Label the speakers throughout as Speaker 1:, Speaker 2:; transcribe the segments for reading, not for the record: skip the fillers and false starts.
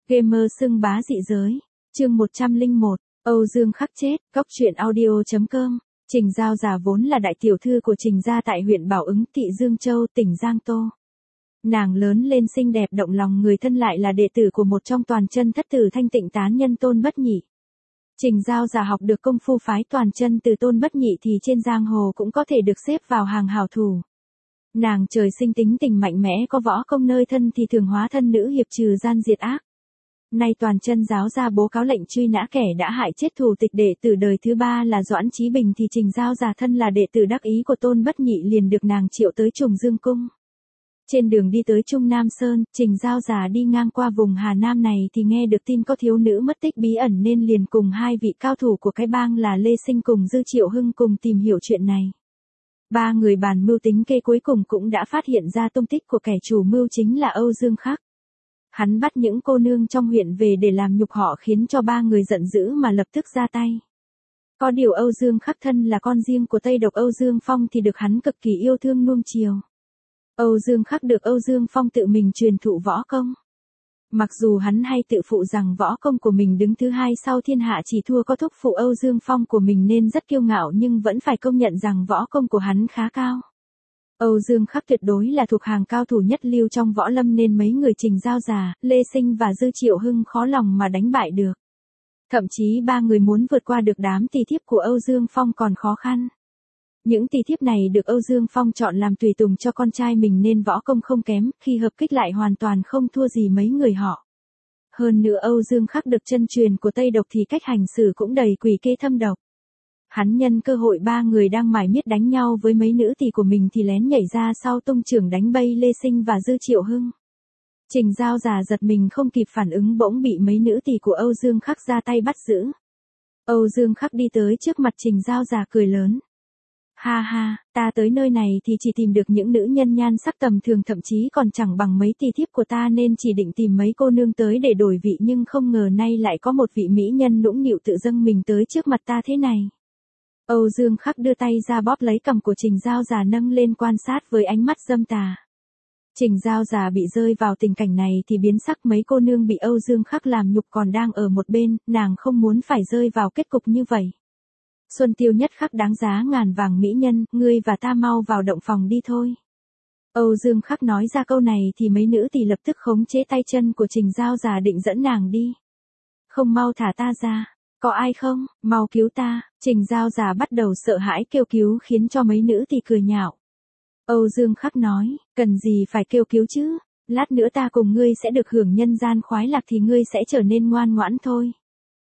Speaker 1: Gamer xưng bá dị giới. Chương 101. Âu Dương Khắc chết. Cóc truyện audio.com. Trình Giao Già vốn là đại tiểu thư của Trình gia tại huyện Bảo Ứng, thị Dương Châu, tỉnh Giang Tô. Nàng lớn lên xinh đẹp động lòng người thân, lại là đệ tử của một trong toàn chân thất tử thanh tịnh tán nhân Tôn Bất Nhị. Trình Giao Già học được công phu phái toàn chân từ Tôn Bất Nhị thì trên giang hồ cũng có thể được xếp vào hàng hảo thủ. Nàng trời sinh tính tình mạnh mẽ, có võ công nơi thân thì thường hóa thân nữ hiệp trừ gian diệt ác. Nay toàn chân giáo ra bố cáo lệnh truy nã kẻ đã hại chết thủ tịch đệ tử đời thứ 3 là Doãn Chí Bình, thì Trình Giao Già thân là đệ tử đắc ý của Tôn Bất Nhị liền được nàng triệu tới Trùng Dương Cung. Trên đường đi tới Trung Nam Sơn, Trình Giao Già đi ngang qua vùng Hà Nam này thì nghe được tin có thiếu nữ mất tích bí ẩn, nên liền cùng hai vị cao thủ của cái bang là Lê Sinh cùng Dư Triệu Hưng cùng tìm hiểu chuyện này. Ba người bàn mưu tính kê, cuối cùng cũng đã phát hiện ra tung tích của kẻ chủ mưu chính là Âu Dương Khắc. Hắn bắt những cô nương trong huyện về để làm nhục họ, khiến cho ba người giận dữ mà lập tức ra tay. Có điều Âu Dương Khắc thân là con riêng của Tây Độc Âu Dương Phong thì được hắn cực kỳ yêu thương nuông chiều. Âu Dương Khắc được Âu Dương Phong tự mình truyền thụ võ công. Mặc dù hắn hay tự phụ rằng võ công của mình đứng thứ 2 sau thiên hạ, chỉ thua có thúc phụ Âu Dương Phong của mình nên rất kiêu ngạo, nhưng vẫn phải công nhận rằng võ công của hắn khá cao. Âu Dương Khắc tuyệt đối là thuộc hàng cao thủ nhất lưu trong võ lâm, nên mấy người Trình Giao Già, Lê Sinh và Dư Triệu Hưng khó lòng mà đánh bại được. Thậm chí ba người muốn vượt qua được đám tỳ thiếp của Âu Dương Phong còn khó khăn. Những tỳ thiếp này được Âu Dương Phong chọn làm tùy tùng cho con trai mình nên võ công không kém, khi hợp kích lại hoàn toàn không thua gì mấy người họ. Hơn nữa Âu Dương Khắc được chân truyền của Tây Độc thì cách hành xử cũng đầy quỷ kế thâm độc. Hắn nhân cơ hội ba người đang mải miết đánh nhau với mấy nữ tỳ của mình thì lén nhảy ra sau tung chưởng đánh bay Lê Sinh và Dư Triệu Hưng. Trình Giao Già giật mình không kịp phản ứng, bỗng bị mấy nữ tỳ của Âu Dương Khắc ra tay bắt giữ. Âu Dương Khắc đi tới trước mặt Trình Giao Già cười lớn. Ha ha, ta tới nơi này thì chỉ tìm được những nữ nhân nhan sắc tầm thường, thậm chí còn chẳng bằng mấy tỳ thiếp của ta, nên chỉ định tìm mấy cô nương tới để đổi vị, nhưng không ngờ nay lại có một vị mỹ nhân nũng nịu tự dâng mình tới trước mặt ta thế này. Âu Dương Khắc đưa tay ra bóp lấy cằm của Trình Giao Già nâng lên quan sát với ánh mắt dâm tà. Trình Giao Già bị rơi vào tình cảnh này thì biến sắc, mấy cô nương bị Âu Dương Khắc làm nhục còn đang ở một bên, nàng không muốn phải rơi vào kết cục như vậy. Xuân Tiêu Nhất Khắc đáng giá ngàn vàng mỹ nhân, ngươi và ta mau vào động phòng đi thôi. Âu Dương Khắc nói ra câu này thì mấy nữ thì lập tức khống chế tay chân của Trình Giao Già định dẫn nàng đi. Không mau thả ta ra. Có ai không, mau cứu ta. Trình Giao Già bắt đầu sợ hãi kêu cứu, khiến cho mấy nữ thì cười nhạo. Âu Dương Khắc nói, cần gì phải kêu cứu chứ, lát nữa ta cùng ngươi sẽ được hưởng nhân gian khoái lạc thì ngươi sẽ trở nên ngoan ngoãn thôi.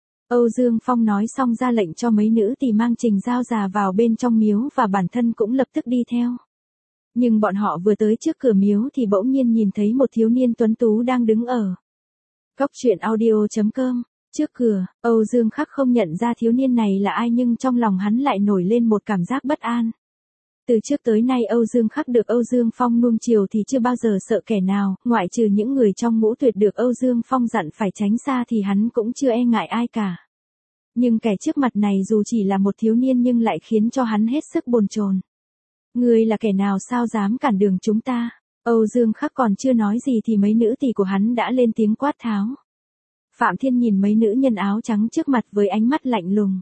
Speaker 1: Âu Dương Phong nói xong ra lệnh cho mấy nữ thì mang Trình Giao Già vào bên trong miếu và bản thân cũng lập tức đi theo. Nhưng bọn họ vừa tới trước cửa miếu thì bỗng nhiên nhìn thấy một thiếu niên tuấn tú đang đứng ở Cóc truyện audio.com. Trước cửa, Âu Dương Khắc không nhận ra thiếu niên này là ai, nhưng trong lòng hắn lại nổi lên một cảm giác bất an. Từ trước tới nay Âu Dương Khắc được Âu Dương Phong nuông chiều thì chưa bao giờ sợ kẻ nào, ngoại trừ những người trong ngũ tuyệt được Âu Dương Phong dặn phải tránh xa thì hắn cũng chưa e ngại ai cả. Nhưng kẻ trước mặt này dù chỉ là một thiếu niên nhưng lại khiến cho hắn hết sức bồn chồn. Ngươi là kẻ nào, sao dám cản đường chúng ta? Âu Dương Khắc còn chưa nói gì thì mấy nữ tỳ của hắn đã lên tiếng quát tháo. Phạm Thiên nhìn mấy nữ nhân áo trắng trước mặt với ánh mắt lạnh lùng.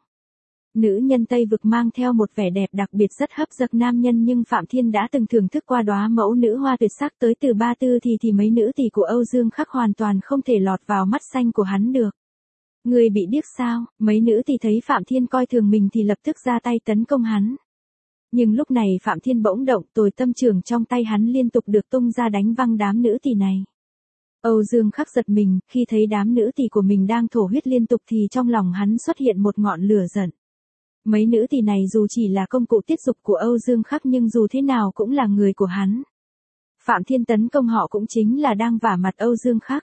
Speaker 1: Nữ nhân Tây Vực mang theo một vẻ đẹp đặc biệt rất hấp dẫn nam nhân, nhưng Phạm Thiên đã từng thưởng thức qua đóa mẫu nữ hoa tuyệt sắc tới từ Ba Tư thì mấy nữ tỳ của Âu Dương Khắc hoàn toàn không thể lọt vào mắt xanh của hắn được. Người bị điếc sao? Mấy nữ tỳ thấy Phạm Thiên coi thường mình thì lập tức ra tay tấn công hắn. Nhưng lúc này Phạm Thiên bỗng động, tồi tâm trường trong tay hắn liên tục được tung ra đánh văng đám nữ tỳ này. Âu Dương Khắc giật mình, khi thấy đám nữ tỳ của mình đang thổ huyết liên tục thì trong lòng hắn xuất hiện một ngọn lửa giận. Mấy nữ tỳ này dù chỉ là công cụ tiết dục của Âu Dương Khắc nhưng dù thế nào cũng là người của hắn. Phạm Thiên tấn công họ cũng chính là đang vả mặt Âu Dương Khắc.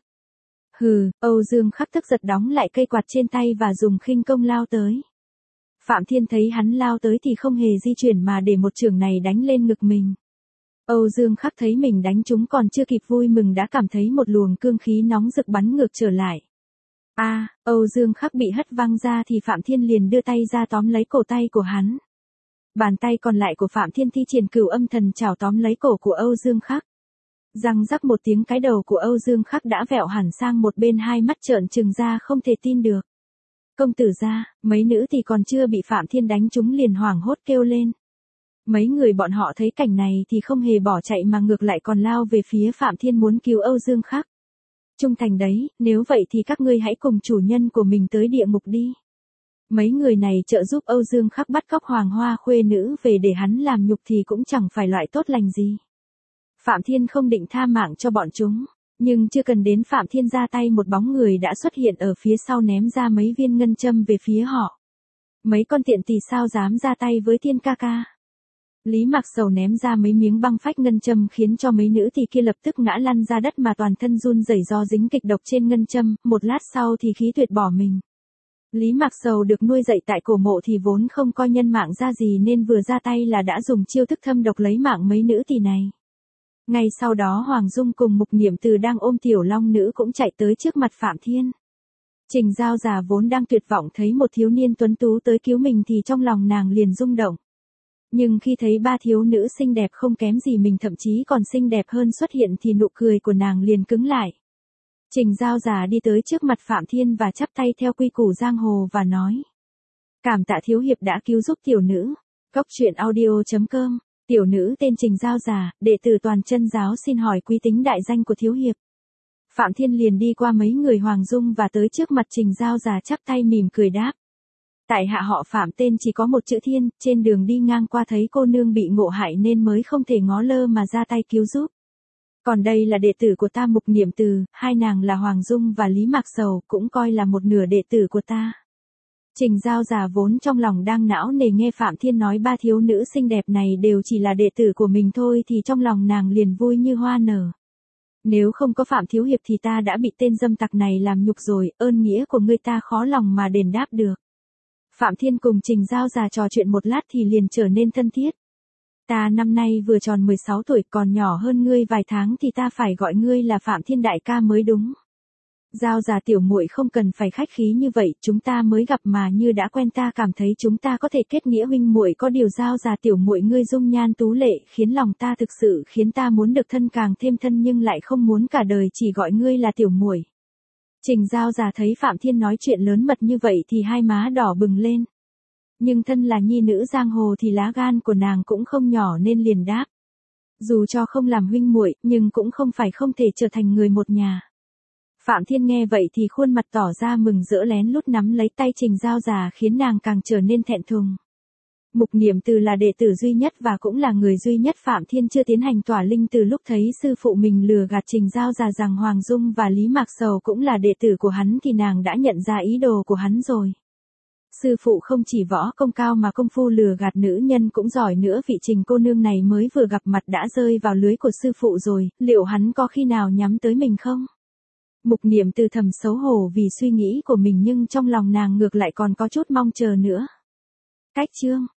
Speaker 1: Hừ, Âu Dương Khắc tức giật đóng lại cây quạt trên tay và dùng khinh công lao tới. Phạm Thiên thấy hắn lao tới thì không hề di chuyển mà để một chưởng này đánh lên ngực mình. Âu Dương Khắc thấy mình đánh trúng còn chưa kịp vui mừng đã cảm thấy một luồng cương khí nóng rực bắn ngược trở lại. Âu Dương Khắc bị hất văng ra thì Phạm Thiên liền đưa tay ra tóm lấy cổ tay của hắn. Bàn tay còn lại của Phạm Thiên thi triển Cửu Âm Thần trảo tóm lấy cổ của Âu Dương Khắc. Răng rắc một tiếng, cái đầu của Âu Dương Khắc đã vẹo hẳn sang một bên, hai mắt trợn trừng ra không thể tin được. Công tử gia, mấy nữ thì còn chưa bị Phạm Thiên đánh trúng liền hoảng hốt kêu lên. Mấy người bọn họ thấy cảnh này thì không hề bỏ chạy mà ngược lại còn lao về phía Phạm Thiên muốn cứu Âu Dương Khắc. Trung thành đấy, nếu vậy thì các ngươi hãy cùng chủ nhân của mình tới địa ngục đi. Mấy người này trợ giúp Âu Dương Khắc bắt cóc Hoàng Hoa khuê nữ về để hắn làm nhục thì cũng chẳng phải loại tốt lành gì. Phạm Thiên không định tha mạng cho bọn chúng, nhưng chưa cần đến Phạm Thiên ra tay, một bóng người đã xuất hiện ở phía sau ném ra mấy viên ngân châm về phía họ. Mấy con tiện tỳ sao dám ra tay với Thiên ca ca. Lý Mạc Sầu ném ra mấy miếng băng phách ngân châm khiến cho mấy nữ tỳ kia lập tức ngã lăn ra đất mà toàn thân run rẩy do dính kịch độc trên ngân châm, một lát sau thì khí tuyệt bỏ mình. Lý Mạc Sầu được nuôi dạy tại cổ mộ thì vốn không coi nhân mạng ra gì nên vừa ra tay là đã dùng chiêu thức thâm độc lấy mạng mấy nữ tỳ này. Ngay sau đó Hoàng Dung cùng Mục Niệm Từ đang ôm tiểu long nữ cũng chạy tới trước mặt Phạm Thiên. Trình Giao già vốn đang tuyệt vọng thấy một thiếu niên tuấn tú tới cứu mình thì trong lòng nàng liền rung động. Nhưng khi thấy ba thiếu nữ xinh đẹp không kém gì mình, thậm chí còn xinh đẹp hơn xuất hiện thì nụ cười của nàng liền cứng lại. Trình Giao già đi tới trước mặt Phạm Thiên và chắp tay theo quy củ giang hồ và nói. Cảm tạ thiếu hiệp đã cứu giúp tiểu nữ. Cốc truyện audio.com. Tiểu nữ tên Trình Giao già, đệ tử Toàn Chân giáo, xin hỏi quý tính đại danh của thiếu hiệp. Phạm Thiên liền đi qua mấy người Hoàng Dung và tới trước mặt Trình Giao già chắp tay mỉm cười đáp. Tại hạ họ Phạm, tên chỉ có một chữ Thiên, trên đường đi ngang qua thấy cô nương bị ngộ hại nên mới không thể ngó lơ mà ra tay cứu giúp. Còn đây là đệ tử của ta Mục Niệm Từ, hai nàng là Hoàng Dung và Lý Mạc Sầu, cũng coi là một nửa đệ tử của ta. Trình Giao già vốn trong lòng đang não nề nghe Phạm Thiên nói ba thiếu nữ xinh đẹp này đều chỉ là đệ tử của mình thôi thì trong lòng nàng liền vui như hoa nở. Nếu không có Phạm thiếu hiệp thì ta đã bị tên dâm tặc này làm nhục rồi, ơn nghĩa của ngươi ta khó lòng mà đền đáp được. Phạm Thiên cùng Trình Giao già trò chuyện một lát thì liền trở nên thân thiết. Ta năm nay vừa tròn 16 tuổi, còn nhỏ hơn ngươi vài tháng thì ta phải gọi ngươi là Phạm Thiên đại ca mới đúng. Giao già tiểu muội không cần phải khách khí như vậy, chúng ta mới gặp mà như đã quen, ta cảm thấy chúng ta có thể kết nghĩa huynh muội. Có điều Giao già tiểu muội ngươi dung nhan tú lệ khiến lòng ta thực sự khiến ta muốn được thân càng thêm thân, nhưng lại không muốn cả đời chỉ gọi ngươi là tiểu muội. Trình Giao già thấy Phạm Thiên nói chuyện lớn mật như vậy thì hai má đỏ bừng lên. Nhưng thân là nhi nữ giang hồ thì lá gan của nàng cũng không nhỏ nên liền đáp. Dù cho không làm huynh muội, nhưng cũng không phải không thể trở thành người một nhà. Phạm Thiên nghe vậy thì khuôn mặt tỏ ra mừng rỡ, lén lút nắm lấy tay Trình Giao già khiến nàng càng trở nên thẹn thùng. Mục Niệm Từ là đệ tử duy nhất và cũng là người duy nhất Phạm Thiên chưa tiến hành tỏa linh. Từ lúc thấy sư phụ mình lừa gạt Trình Giao già rằng Hoàng Dung và Lý Mạc Sầu cũng là đệ tử của hắn thì nàng đã nhận ra ý đồ của hắn rồi. Sư phụ không chỉ võ công cao mà công phu lừa gạt nữ nhân cũng giỏi nữa, vị Trình cô nương này mới vừa gặp mặt đã rơi vào lưới của sư phụ rồi, liệu hắn có khi nào nhắm tới mình không? Mục Niệm Từ thầm xấu hổ vì suy nghĩ của mình, nhưng trong lòng nàng ngược lại còn có chút mong chờ nữa. Cách chương